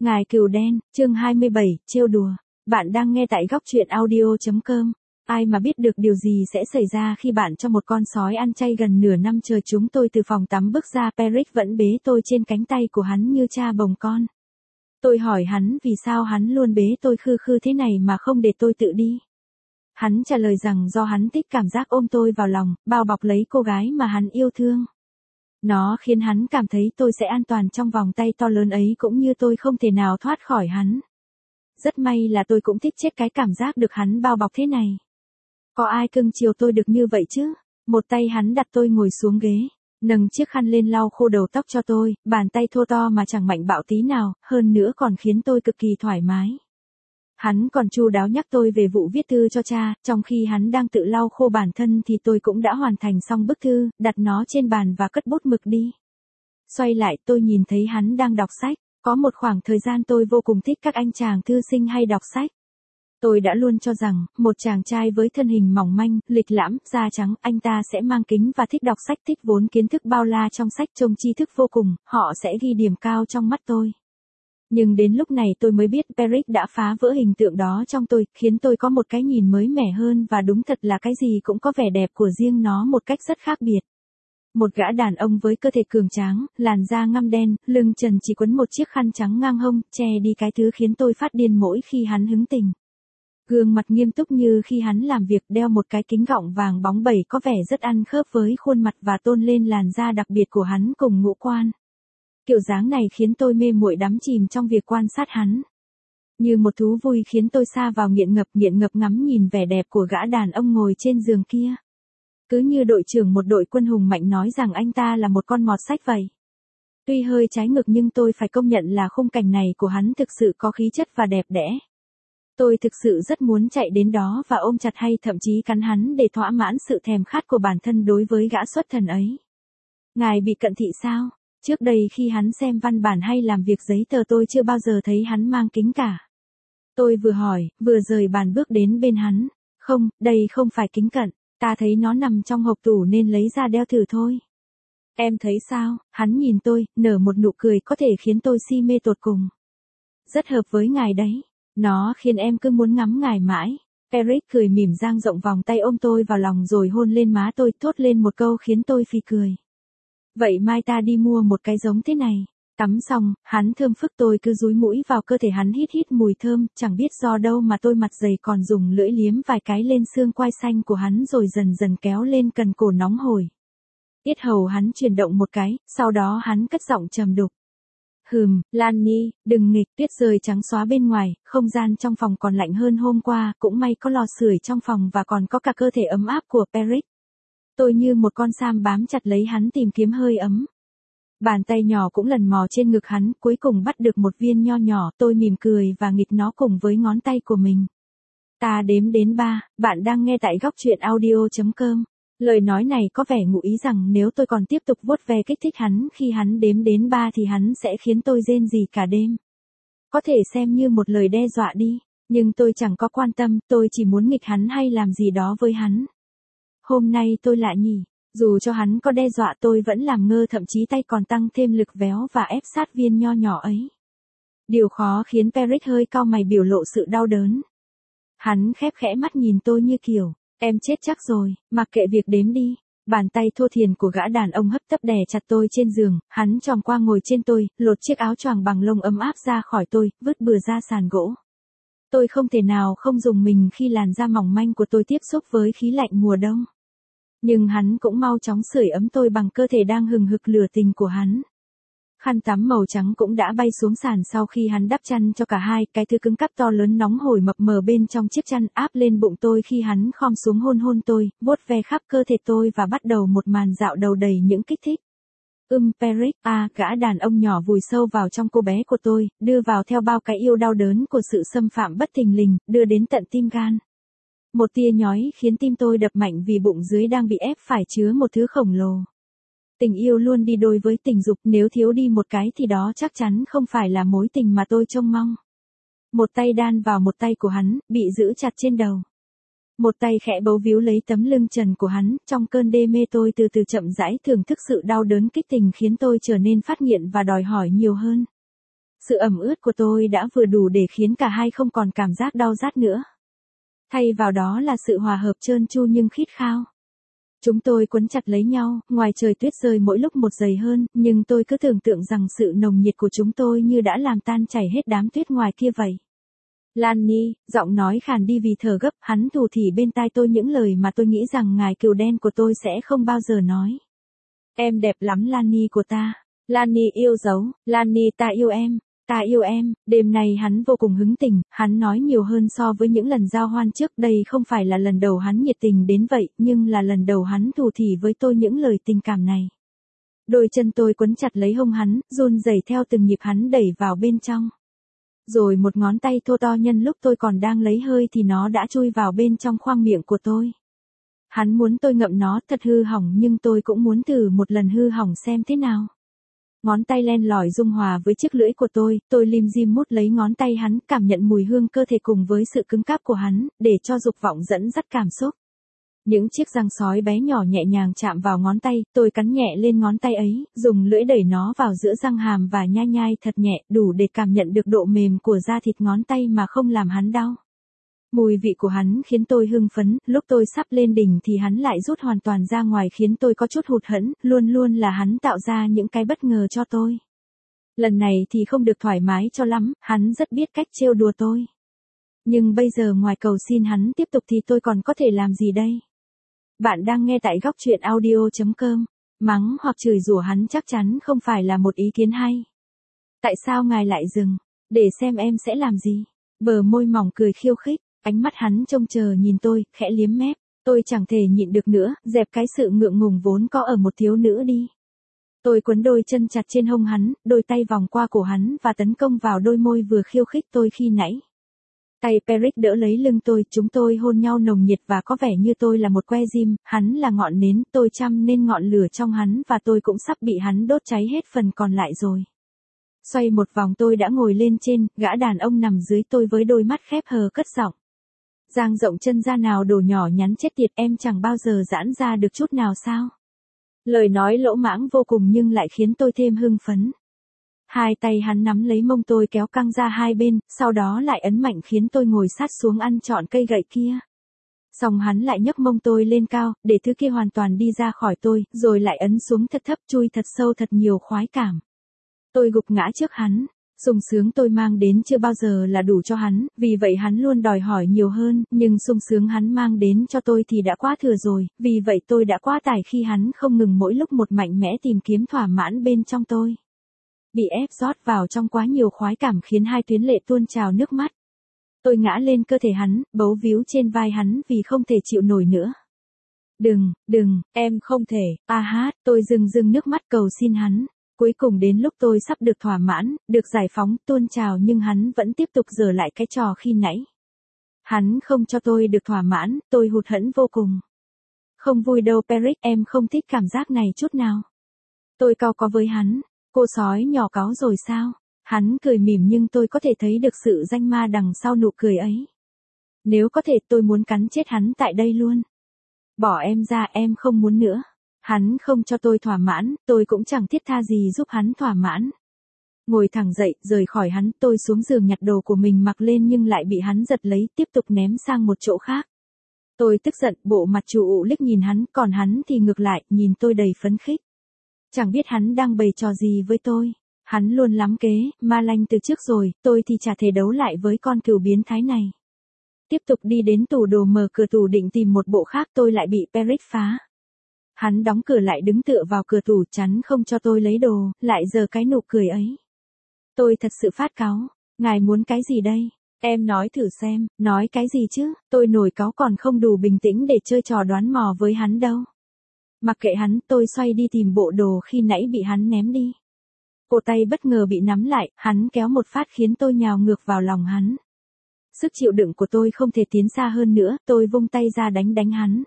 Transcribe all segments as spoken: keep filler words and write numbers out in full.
Ngài Cừu Đen, chương hai mươi bảy, trêu đùa. Bạn đang nghe tại góc truyện audio chấm com. Ai mà biết được điều gì sẽ xảy ra khi bạn cho một con sói ăn chay gần nửa năm trời. Chúng tôi từ phòng tắm bước ra, Peric vẫn bế tôi trên cánh tay của hắn như cha bồng con. Tôi hỏi hắn vì sao hắn luôn bế tôi khư khư thế này mà không để tôi tự đi. Hắn trả lời rằng do hắn thích cảm giác ôm tôi vào lòng, bao bọc lấy cô gái mà hắn yêu thương. Nó khiến hắn cảm thấy tôi sẽ an toàn trong vòng tay to lớn ấy, cũng như tôi không thể nào thoát khỏi hắn. Rất may là tôi cũng thích chết cái cảm giác được hắn bao bọc thế này. Có ai cưng chiều tôi được như vậy chứ? Một tay hắn đặt tôi ngồi xuống ghế, nâng chiếc khăn lên lau khô đầu tóc cho tôi, bàn tay thô to mà chẳng mạnh bạo tí nào, hơn nữa còn khiến tôi cực kỳ thoải mái. Hắn còn chu đáo nhắc tôi về vụ viết thư cho cha, trong khi hắn đang tự lau khô bản thân thì tôi cũng đã hoàn thành xong bức thư, đặt nó trên bàn và cất bút mực đi. Xoay lại tôi nhìn thấy hắn đang đọc sách, có một khoảng thời gian tôi vô cùng thích các anh chàng thư sinh hay đọc sách. Tôi đã luôn cho rằng, một chàng trai với thân hình mỏng manh, lịch lãm, da trắng, anh ta sẽ mang kính và thích đọc sách, thích vốn kiến thức bao la trong sách, trông tri thức vô cùng, họ sẽ ghi điểm cao trong mắt tôi. Nhưng đến lúc này tôi mới biết Peric đã phá vỡ hình tượng đó trong tôi, khiến tôi có một cái nhìn mới mẻ hơn, và đúng thật là cái gì cũng có vẻ đẹp của riêng nó một cách rất khác biệt. Một gã đàn ông với cơ thể cường tráng, làn da ngăm đen, lưng trần chỉ quấn một chiếc khăn trắng ngang hông, che đi cái thứ khiến tôi phát điên mỗi khi hắn hứng tình. Gương mặt nghiêm túc như khi hắn làm việc, đeo một cái kính gọng vàng bóng bẩy có vẻ rất ăn khớp với khuôn mặt và tôn lên làn da đặc biệt của hắn cùng ngũ quan. Kiểu dáng này khiến tôi mê muội đắm chìm trong việc quan sát hắn. Như một thú vui khiến tôi sa vào nghiện ngập nghiện ngập ngắm nhìn vẻ đẹp của gã đàn ông ngồi trên giường kia. Cứ như đội trưởng một đội quân hùng mạnh nói rằng anh ta là một con mọt sách vậy. Tuy hơi trái ngược nhưng tôi phải công nhận là khung cảnh này của hắn thực sự có khí chất và đẹp đẽ. Tôi thực sự rất muốn chạy đến đó và ôm chặt hay thậm chí cắn hắn để thỏa mãn sự thèm khát của bản thân đối với gã xuất thần ấy. Ngài bị cận thị sao? Trước đây khi hắn xem văn bản hay làm việc giấy tờ tôi chưa bao giờ thấy hắn mang kính cả. Tôi vừa hỏi, vừa rời bàn bước đến bên hắn. Không, đây không phải kính cận, ta thấy nó nằm trong hộp tủ nên lấy ra đeo thử thôi. Em thấy sao? Hắn nhìn tôi, nở một nụ cười có thể khiến tôi si mê tột cùng. Rất hợp với ngài đấy, nó khiến em cứ muốn ngắm ngài mãi. Peric cười mỉm dang rộng vòng tay ôm tôi vào lòng rồi hôn lên má tôi, thốt lên một câu khiến tôi phì cười. Vậy mai ta đi mua một cái giống thế này. Tắm xong, hắn thơm phức, tôi cứ dúi mũi vào cơ thể hắn hít hít mùi thơm, chẳng biết do đâu mà tôi mặt dày còn dùng lưỡi liếm vài cái lên xương quai xanh của hắn rồi dần dần kéo lên cần cổ nóng hổi. Yết hầu hắn chuyển động một cái, sau đó hắn cất giọng trầm đục. Hừm, Lan Nhi, đừng nghịch, tuyết rơi trắng xóa bên ngoài, không gian trong phòng còn lạnh hơn hôm qua, cũng may có lò sưởi trong phòng và còn có cả cơ thể ấm áp của Peric. Tôi như một con sam bám chặt lấy hắn tìm kiếm hơi ấm. Bàn tay nhỏ cũng lần mò trên ngực hắn, cuối cùng bắt được một viên nho nhỏ, tôi mỉm cười và nghịch nó cùng với ngón tay của mình. Ta đếm đến ba, bạn đang nghe tại góc truyện audio chấm com. Lời nói này có vẻ ngụ ý rằng nếu tôi còn tiếp tục vuốt ve kích thích hắn khi hắn đếm đến ba thì hắn sẽ khiến tôi rên rỉ cả đêm. Có thể xem như một lời đe dọa đi, nhưng tôi chẳng có quan tâm, tôi chỉ muốn nghịch hắn hay làm gì đó với hắn. Hôm nay tôi lạ nhỉ, dù cho hắn có đe dọa tôi vẫn làm ngơ, thậm chí tay còn tăng thêm lực véo và ép sát viên nho nhỏ ấy. Điều khó khiến Peric hơi cau mày biểu lộ sự đau đớn. Hắn khép khẽ mắt nhìn tôi như kiểu, em chết chắc rồi, mặc kệ việc đếm đi. Bàn tay thô thiền của gã đàn ông hấp tấp đè chặt tôi trên giường, hắn tròn qua ngồi trên tôi, lột chiếc áo choàng bằng lông ấm áp ra khỏi tôi, vứt bừa ra sàn gỗ. Tôi không thể nào không dùng mình khi làn da mỏng manh của tôi tiếp xúc với khí lạnh mùa đông. Nhưng hắn cũng mau chóng sưởi ấm tôi bằng cơ thể đang hừng hực lửa tình của hắn. Khăn tắm màu trắng cũng đã bay xuống sàn sau khi hắn đắp chăn cho cả hai, cái thứ cứng cáp to lớn nóng hổi mập mờ bên trong chiếc chăn áp lên bụng tôi khi hắn khom xuống hôn hôn tôi, vuốt ve khắp cơ thể tôi và bắt đầu một màn dạo đầu đầy những kích thích. Ưm Peric, à, gã đàn ông nhỏ vùi sâu vào trong cô bé của tôi, đưa vào theo bao cái yêu đau đớn của sự xâm phạm bất thình lình, đưa đến tận tim gan. Một tia nhói khiến tim tôi đập mạnh vì bụng dưới đang bị ép phải chứa một thứ khổng lồ. Tình yêu luôn đi đôi với tình dục, nếu thiếu đi một cái thì đó chắc chắn không phải là mối tình mà tôi trông mong. Một tay đan vào một tay của hắn, bị giữ chặt trên đầu. Một tay khẽ bấu víu lấy tấm lưng trần của hắn, trong cơn đê mê tôi từ từ chậm rãi thưởng thức sự đau đớn kích tình khiến tôi trở nên phát nghiện và đòi hỏi nhiều hơn. Sự ẩm ướt của tôi đã vừa đủ để khiến cả hai không còn cảm giác đau rát nữa. Thay vào đó là sự hòa hợp trơn tru nhưng khít khao. Chúng tôi quấn chặt lấy nhau, ngoài trời tuyết rơi mỗi lúc một dày hơn, nhưng tôi cứ tưởng tượng rằng sự nồng nhiệt của chúng tôi như đã làm tan chảy hết đám tuyết ngoài kia vậy. Lani, giọng nói khàn đi vì thở gấp, hắn thủ thỉ bên tai tôi những lời mà tôi nghĩ rằng ngài cừu đen của tôi sẽ không bao giờ nói. Em đẹp lắm Lani của ta. Lani yêu dấu, Lani ta yêu em. Ta yêu em. Đêm nay hắn vô cùng hứng tình, hắn nói nhiều hơn so với những lần giao hoan trước đây, không phải là lần đầu hắn nhiệt tình đến vậy, nhưng là lần đầu hắn thủ thỉ với tôi những lời tình cảm này. Đôi chân tôi quấn chặt lấy hông hắn, run rẩy theo từng nhịp hắn đẩy vào bên trong. Rồi một ngón tay thô to nhân lúc tôi còn đang lấy hơi thì nó đã chui vào bên trong khoang miệng của tôi. Hắn muốn tôi ngậm nó thật hư hỏng nhưng tôi cũng muốn thử một lần hư hỏng xem thế nào. Ngón tay len lỏi dung hòa với chiếc lưỡi của tôi, tôi lim dim mút lấy ngón tay hắn, cảm nhận mùi hương cơ thể cùng với sự cứng cáp của hắn, để cho dục vọng dẫn dắt cảm xúc. Những chiếc răng sói bé nhỏ nhẹ nhàng chạm vào ngón tay, tôi cắn nhẹ lên ngón tay ấy, dùng lưỡi đẩy nó vào giữa răng hàm và nhai nhai thật nhẹ, đủ để cảm nhận được độ mềm của da thịt ngón tay mà không làm hắn đau. Mùi vị của hắn khiến tôi hưng phấn, lúc tôi sắp lên đỉnh thì hắn lại rút hoàn toàn ra ngoài khiến tôi có chút hụt hẫng, luôn luôn là hắn tạo ra những cái bất ngờ cho tôi. Lần này thì không được thoải mái cho lắm, hắn rất biết cách trêu đùa tôi. Nhưng bây giờ ngoài cầu xin hắn tiếp tục thì tôi còn có thể làm gì đây? Bạn đang nghe tại góc truyện audio chấm com. Mắng hoặc chửi rủa hắn chắc chắn không phải là một ý kiến hay. Tại sao ngài lại dừng? Để xem em sẽ làm gì? Bờ môi mỏng cười khiêu khích. Ánh mắt hắn trông chờ nhìn tôi, khẽ liếm mép. Tôi chẳng thể nhịn được nữa, dẹp cái sự ngượng ngùng vốn có ở một thiếu nữ đi. Tôi quấn đôi chân chặt trên hông hắn, đôi tay vòng qua cổ hắn và tấn công vào đôi môi vừa khiêu khích tôi khi nãy. Tay Peric đỡ lấy lưng tôi, chúng tôi hôn nhau nồng nhiệt và có vẻ như tôi là một que diêm, hắn là ngọn nến, tôi chăm nên ngọn lửa trong hắn và tôi cũng sắp bị hắn đốt cháy hết phần còn lại rồi. Xoay một vòng tôi đã ngồi lên trên, gã đàn ông nằm dưới tôi với đôi mắt khép hờ cất giọng. Dang rộng chân ra nào đồ nhỏ nhắn chết tiệt, em chẳng bao giờ giãn ra được chút nào sao? Lời nói lỗ mãng vô cùng nhưng lại khiến tôi thêm hưng phấn. Hai tay hắn nắm lấy mông tôi kéo căng ra hai bên, sau đó lại ấn mạnh khiến tôi ngồi sát xuống ăn trọn cây gậy kia. Xong hắn lại nhấc mông tôi lên cao, để thứ kia hoàn toàn đi ra khỏi tôi, rồi lại ấn xuống thật thấp chui thật sâu thật nhiều khoái cảm. Tôi gục ngã trước hắn. Sung sướng tôi mang đến chưa bao giờ là đủ cho hắn, vì vậy hắn luôn đòi hỏi nhiều hơn, nhưng sung sướng hắn mang đến cho tôi thì đã quá thừa rồi, vì vậy tôi đã quá tải khi hắn không ngừng mỗi lúc một mạnh mẽ tìm kiếm thỏa mãn bên trong tôi. Bị ép rót vào trong quá nhiều khoái cảm khiến hai tuyến lệ tuôn trào nước mắt. Tôi ngã lên cơ thể hắn, bấu víu trên vai hắn vì không thể chịu nổi nữa. Đừng, đừng, em không thể, a hát, tôi rưng rưng nước mắt cầu xin hắn. Cuối cùng đến lúc tôi sắp được thỏa mãn, được giải phóng, tuôn trào nhưng hắn vẫn tiếp tục giở lại cái trò khi nãy. Hắn không cho tôi được thỏa mãn, tôi hụt hẫng vô cùng. Không vui đâu Peric, em không thích cảm giác này chút nào. Tôi cau có với hắn, cô sói nhỏ cáu rồi sao? Hắn cười mỉm nhưng tôi có thể thấy được sự danh ma đằng sau nụ cười ấy. Nếu có thể tôi muốn cắn chết hắn tại đây luôn. Bỏ em ra, em không muốn nữa. Hắn không cho tôi thỏa mãn, tôi cũng chẳng thiết tha gì giúp hắn thỏa mãn. Ngồi thẳng dậy, rời khỏi hắn, tôi xuống giường nhặt đồ của mình mặc lên nhưng lại bị hắn giật lấy, tiếp tục ném sang một chỗ khác. Tôi tức giận, bộ mặt chủ ụ liếc nhìn hắn, còn hắn thì ngược lại, nhìn tôi đầy phấn khích. Chẳng biết hắn đang bày trò gì với tôi. Hắn luôn lắm kế, ma lanh từ trước rồi, tôi thì chả thể đấu lại với con cừu biến thái này. Tiếp tục đi đến tủ đồ mở cửa tủ định tìm một bộ khác, tôi lại bị Peric phá. Hắn đóng cửa lại đứng tựa vào cửa tủ chắn không cho tôi lấy đồ, lại giở cái nụ cười ấy. Tôi thật sự phát cáu, ngài muốn cái gì đây? Em nói thử xem, nói cái gì chứ, tôi nổi cáu còn không đủ bình tĩnh để chơi trò đoán mò với hắn đâu. Mặc kệ hắn, tôi xoay đi tìm bộ đồ khi nãy bị hắn ném đi. Cổ tay bất ngờ bị nắm lại, hắn kéo một phát khiến tôi nhào ngược vào lòng hắn. Sức chịu đựng của tôi không thể tiến xa hơn nữa, tôi vung tay ra đánh đánh hắn.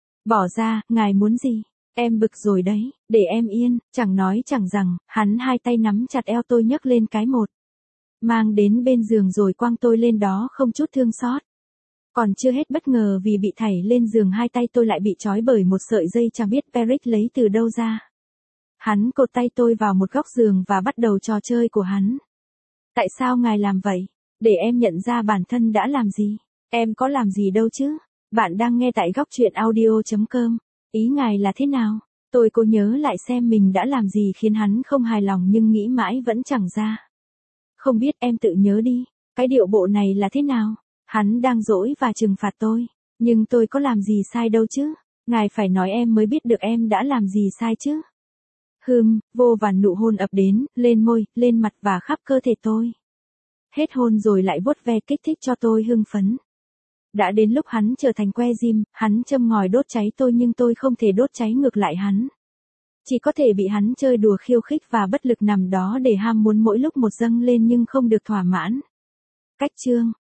Bỏ ra, ngài muốn gì? Em bực rồi đấy, để em yên, chẳng nói chẳng rằng, hắn hai tay nắm chặt eo tôi nhấc lên cái một. Mang đến bên giường rồi quăng tôi lên đó không chút thương xót. Còn chưa hết bất ngờ vì bị thảy lên giường hai tay tôi lại bị trói bởi một sợi dây chẳng biết Peric lấy từ đâu ra. Hắn cột tay tôi vào một góc giường và bắt đầu trò chơi của hắn. Tại sao ngài làm vậy? Để em nhận ra bản thân đã làm gì. Em có làm gì đâu chứ. Bạn đang nghe tại góc truyện audio.com. Ý ngài là thế nào? Tôi cố nhớ lại xem mình đã làm gì khiến hắn không hài lòng nhưng nghĩ mãi vẫn chẳng ra. Không biết, em tự nhớ đi. Cái điệu bộ này là thế nào? Hắn đang dỗi và trừng phạt tôi. Nhưng tôi có làm gì sai đâu chứ. Ngài phải nói em mới biết được em đã làm gì sai chứ. Hừm, vô vàn nụ hôn ập đến, lên môi, lên mặt và khắp cơ thể tôi. Hết hôn rồi lại vuốt ve kích thích cho tôi hưng phấn. Đã đến lúc hắn trở thành que diêm, hắn châm ngòi đốt cháy tôi nhưng tôi không thể đốt cháy ngược lại hắn. Chỉ có thể bị hắn chơi đùa khiêu khích và bất lực nằm đó để ham muốn mỗi lúc một dâng lên nhưng không được thỏa mãn. Cách chương